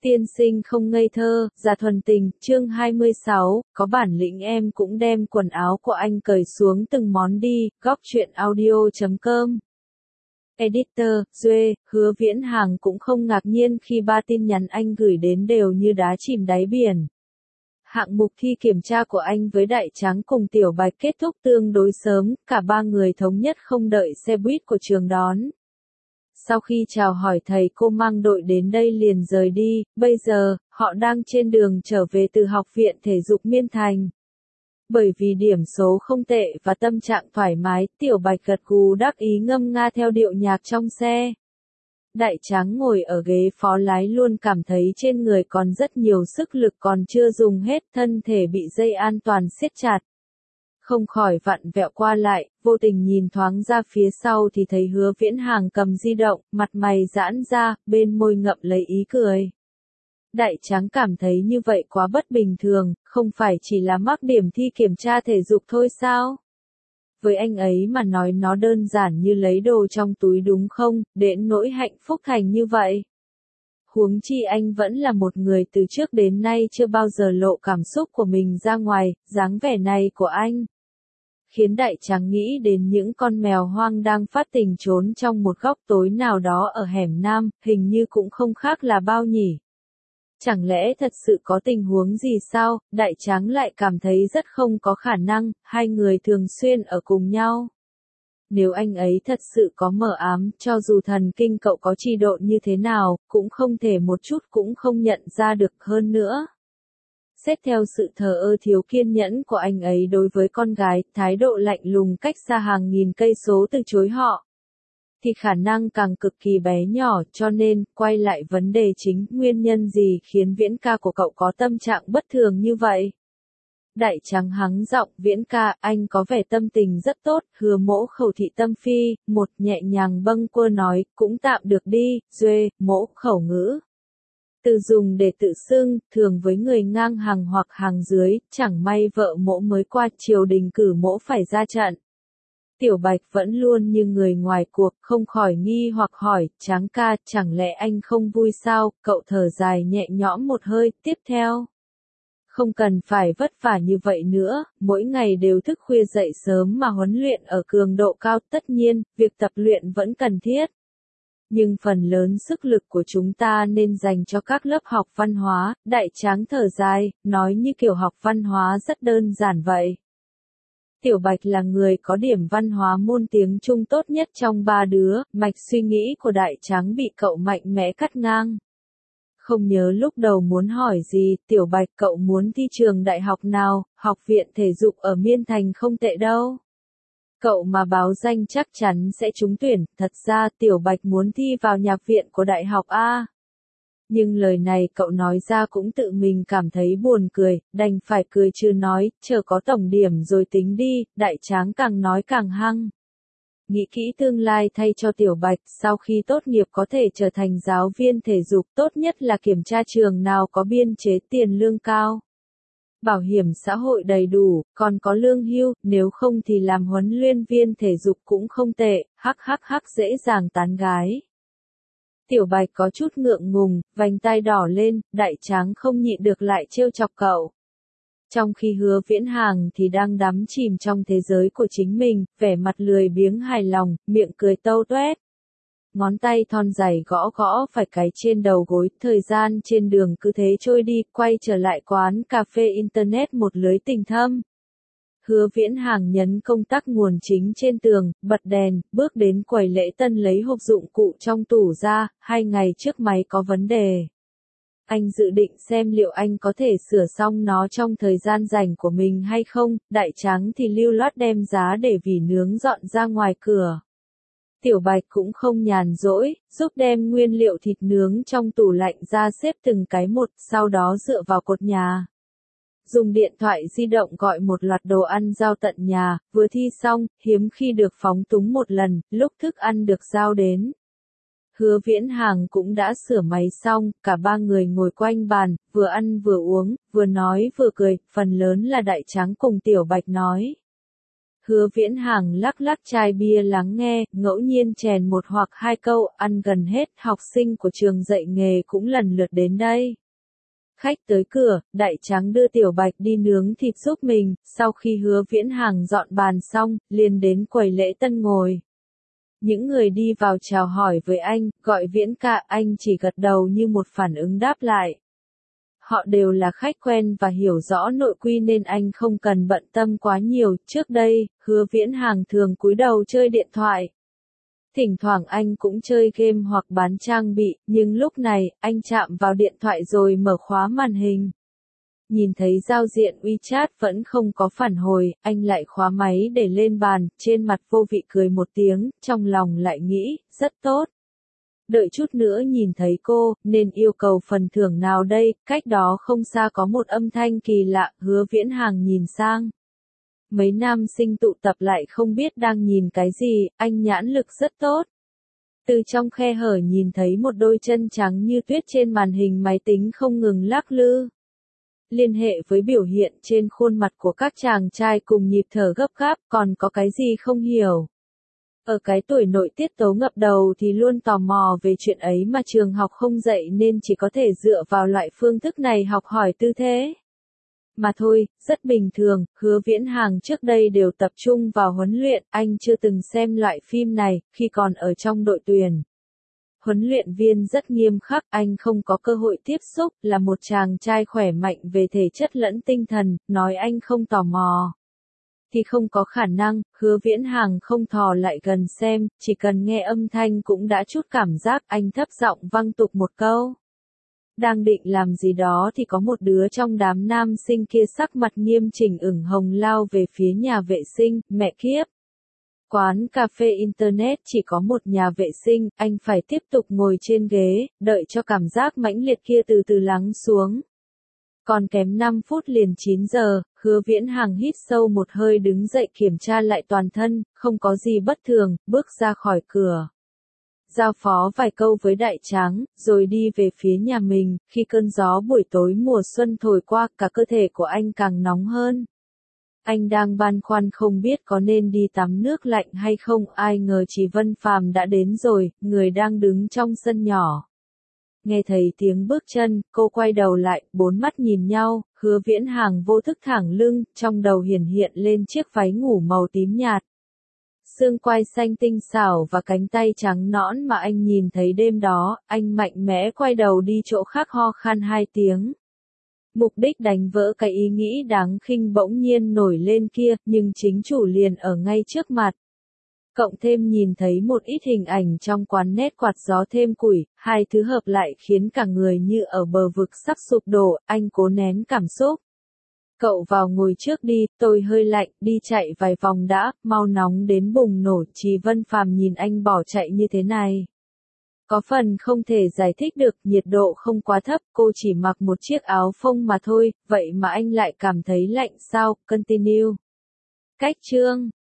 Tiên sinh không ngây thơ, già thuần tình, chương 26, có bản lĩnh em cũng đem quần áo của anh cởi xuống từng món đi, góc truyện audio.com. Editor, Duê, Hứa Viễn Hàng cũng không ngạc nhiên khi 3 tin nhắn anh gửi đến đều như đá chìm đáy biển. Hạng mục thi kiểm tra của anh với Đại Tráng cùng Tiểu Bạch kết thúc tương đối sớm, cả 3 người thống nhất không đợi xe buýt của trường đón. Sau khi chào hỏi thầy cô mang đội đến đây liền rời đi, bây giờ, họ đang trên đường trở về từ học viện thể dục Miên Thành. Bởi vì điểm số không tệ và tâm trạng thoải mái, Tiểu Bạch gật gù đắc ý ngâm nga theo điệu nhạc trong xe. Đại Tráng ngồi ở ghế phó lái luôn cảm thấy trên người còn rất nhiều sức lực còn chưa dùng hết, thân thể bị dây an toàn siết chặt. Không khỏi vặn vẹo qua lại, vô tình nhìn thoáng ra phía sau thì thấy Hứa Viễn Hàng cầm di động, mặt mày giãn ra, bên môi ngậm lấy ý cười. Đại Tráng cảm thấy như vậy quá bất bình thường, không phải chỉ là mắc điểm thi kiểm tra thể dục thôi sao? Với anh ấy mà nói nó đơn giản như lấy đồ trong túi đúng không, đến nỗi hạnh phúc thành như vậy. Huống chi anh vẫn là một người từ trước đến nay chưa bao giờ lộ cảm xúc của mình ra ngoài, dáng vẻ này của anh khiến Đại Tráng nghĩ đến những con mèo hoang đang phát tình trốn trong một góc tối nào đó ở hẻm Nam, hình như cũng không khác là bao nhỉ. Chẳng lẽ thật sự có tình huống gì sao? Đại Tráng lại cảm thấy rất không có khả năng, hai người thường xuyên ở cùng nhau. Nếu anh ấy thật sự có mờ ám, cho dù thần kinh cậu có trì độn như thế nào, cũng không thể một chút cũng không nhận ra được hơn nữa. Xét theo sự thờ ơ thiếu kiên nhẫn của anh ấy đối với con gái, thái độ lạnh lùng cách xa hàng nghìn cây số từ chối họ, thì khả năng càng cực kỳ bé nhỏ, cho nên, quay lại vấn đề chính, nguyên nhân gì khiến Viễn ca của cậu có tâm trạng bất thường như vậy? Đại Tráng hắng giọng, Viễn ca, anh có vẻ tâm tình rất tốt, Hứa Mỗ khẩu thị tâm phi, một nhẹ nhàng bâng quơ nói, cũng tạm được đi, Duê, Mỗ khẩu ngữ. Từ dùng để tự xưng, thường với người ngang hàng hoặc hàng dưới, chẳng may vợ Mỗ mới qua triều đình cử Mỗ phải ra trận. Tiểu Bạch vẫn luôn như người ngoài cuộc, không khỏi nghi hoặc hỏi, Tráng ca, chẳng lẽ anh không vui sao? Cậu thở dài nhẹ nhõm một hơi, tiếp theo. Không cần phải vất vả như vậy nữa, mỗi ngày đều thức khuya dậy sớm mà huấn luyện ở cường độ cao, tất nhiên, việc tập luyện vẫn cần thiết. Nhưng phần lớn sức lực của chúng ta nên dành cho các lớp học văn hóa, Đại Tráng thở dài, nói như kiểu học văn hóa rất đơn giản vậy. Tiểu Bạch là người có điểm văn hóa môn tiếng Trung tốt nhất trong 3 đứa, mạch suy nghĩ của Đại Tráng bị cậu mạnh mẽ cắt ngang. Không nhớ lúc đầu muốn hỏi gì, Tiểu Bạch cậu muốn thi trường đại học nào, học viện thể dục ở Miên Thành không tệ đâu. Cậu mà báo danh chắc chắn sẽ trúng tuyển, thật ra Tiểu Bạch muốn thi vào nhạc viện của đại học A. Nhưng lời này cậu nói ra cũng tự mình cảm thấy buồn cười, đành phải cười chưa nói, chờ có tổng điểm rồi tính đi, Đại Tráng càng nói càng hăng. Nghĩ kỹ tương lai thay cho Tiểu Bạch, sau khi tốt nghiệp có thể trở thành giáo viên thể dục, tốt nhất là kiểm tra trường nào có biên chế tiền lương cao. Bảo hiểm xã hội đầy đủ, còn có lương hưu, nếu không thì làm huấn luyện viên thể dục cũng không tệ, hắc dễ dàng tán gái. Tiểu Bạch có chút ngượng ngùng, vành tai đỏ lên, Đại Tráng không nhịn được lại trêu chọc cậu. Trong khi Hứa Viễn Hàng thì đang đắm chìm trong thế giới của chính mình, vẻ mặt lười biếng hài lòng, miệng cười tâu toét. Ngón tay thon dài gõ gõ phải cái trên đầu gối, thời gian trên đường cứ thế trôi đi, quay trở lại quán cà phê internet một lưới tình thâm. Hứa Viễn Hàng nhấn công tắc nguồn chính trên tường, bật đèn, bước đến quầy lễ tân lấy hộp dụng cụ trong tủ ra, 2 ngày trước máy có vấn đề. Anh dự định xem liệu anh có thể sửa xong nó trong thời gian rảnh của mình hay không, Đại Tráng thì lưu loát đem giá để vỉ nướng dọn ra ngoài cửa. Tiểu Bạch cũng không nhàn rỗi, giúp đem nguyên liệu thịt nướng trong tủ lạnh ra xếp từng cái một, sau đó dựa vào cột nhà. Dùng điện thoại di động gọi một loạt đồ ăn giao tận nhà, vừa thi xong, hiếm khi được phóng túng một lần, lúc thức ăn được giao đến. Hứa Viễn Hàng cũng đã sửa máy xong, cả 3 người ngồi quanh bàn, vừa ăn vừa uống, vừa nói vừa cười, phần lớn là Đại Tráng cùng Tiểu Bạch nói. Hứa Viễn Hàng lắc lắc chai bia lắng nghe, ngẫu nhiên chèn một hoặc hai câu, ăn gần hết, học sinh của trường dạy nghề cũng lần lượt đến đây. Khách tới cửa, Đại Tráng đưa Tiểu Bạch đi nướng thịt giúp mình, sau khi Hứa Viễn Hàng dọn bàn xong, liền đến quầy lễ tân ngồi. Những người đi vào chào hỏi với anh, gọi Viễn ca, anh chỉ gật đầu như một phản ứng đáp lại. Họ đều là khách quen và hiểu rõ nội quy nên anh không cần bận tâm quá nhiều. Trước đây, Hứa Viễn Hàng thường cúi đầu chơi điện thoại. Thỉnh thoảng anh cũng chơi game hoặc bán trang bị, nhưng lúc này, anh chạm vào điện thoại rồi mở khóa màn hình. Nhìn thấy giao diện WeChat vẫn không có phản hồi, anh lại khóa máy để lên bàn, trên mặt vô vị cười một tiếng, trong lòng lại nghĩ, rất tốt. Đợi chút nữa nhìn thấy cô, nên yêu cầu phần thưởng nào đây, cách đó không xa có một âm thanh kỳ lạ, Hứa Viễn Hàng nhìn sang. Mấy nam sinh tụ tập lại không biết đang nhìn cái gì, anh nhãn lực rất tốt. Từ trong khe hở nhìn thấy một đôi chân trắng như tuyết trên màn hình máy tính không ngừng lắc lư. Liên hệ với biểu hiện trên khuôn mặt của các chàng trai cùng nhịp thở gấp gáp, còn có cái gì không hiểu. Ở cái tuổi nội tiết tố ngập đầu thì luôn tò mò về chuyện ấy mà trường học không dạy nên chỉ có thể dựa vào loại phương thức này học hỏi tư thế. Mà thôi, rất bình thường, Hứa Viễn Hàng trước đây đều tập trung vào huấn luyện, anh chưa từng xem loại phim này, khi còn ở trong đội tuyển. Huấn luyện viên rất nghiêm khắc, anh không có cơ hội tiếp xúc, là một chàng trai khỏe mạnh về thể chất lẫn tinh thần, nói anh không tò mò. Thì không có khả năng, Hứa Viễn Hàng không thò lại gần xem, chỉ cần nghe âm thanh cũng đã chút cảm giác, anh thấp giọng văng tục một câu. Đang định làm gì đó thì có một đứa trong đám nam sinh kia sắc mặt nghiêm chỉnh ửng hồng lao về phía nhà vệ sinh, mẹ kiếp. Quán cà phê Internet chỉ có một nhà vệ sinh, anh phải tiếp tục ngồi trên ghế, đợi cho cảm giác mãnh liệt kia từ từ lắng xuống. Còn kém 5 phút liền 9 giờ, Hứa Viễn Hàng hít sâu một hơi đứng dậy kiểm tra lại toàn thân, không có gì bất thường, bước ra khỏi cửa. Giao phó vài câu với Đại Tráng, rồi đi về phía nhà mình, khi cơn gió buổi tối mùa xuân thổi qua, cả cơ thể của anh càng nóng hơn. Anh đang băn khoăn không biết có nên đi tắm nước lạnh hay không, ai ngờ chị Vân Phàm đã đến rồi, người đang đứng trong sân nhỏ. Nghe thấy tiếng bước chân, cô quay đầu lại, bốn mắt nhìn nhau, Hứa Viễn Hàng vô thức thẳng lưng, trong đầu hiển hiện lên chiếc váy ngủ màu tím nhạt. Xương quai xanh tinh xảo và cánh tay trắng nõn mà anh nhìn thấy đêm đó, anh mạnh mẽ quay đầu đi chỗ khác ho khan 2 tiếng. Mục đích đánh vỡ cái ý nghĩ đáng khinh bỗng nhiên nổi lên kia, nhưng chính chủ liền ở ngay trước mặt. Cộng thêm nhìn thấy một ít hình ảnh trong quán nét quạt gió thêm củi, hai thứ hợp lại khiến cả người như ở bờ vực sắp sụp đổ, anh cố nén cảm xúc. Cậu vào ngồi trước đi, tôi hơi lạnh, đi chạy vài vòng đã, mau nóng đến bùng nổ. Chị Vân Phàm nhìn anh bỏ chạy như thế này. Có phần không thể giải thích được, nhiệt độ không quá thấp, cô chỉ mặc một chiếc áo phông mà thôi, vậy mà anh lại cảm thấy lạnh sao, continue. Cách chương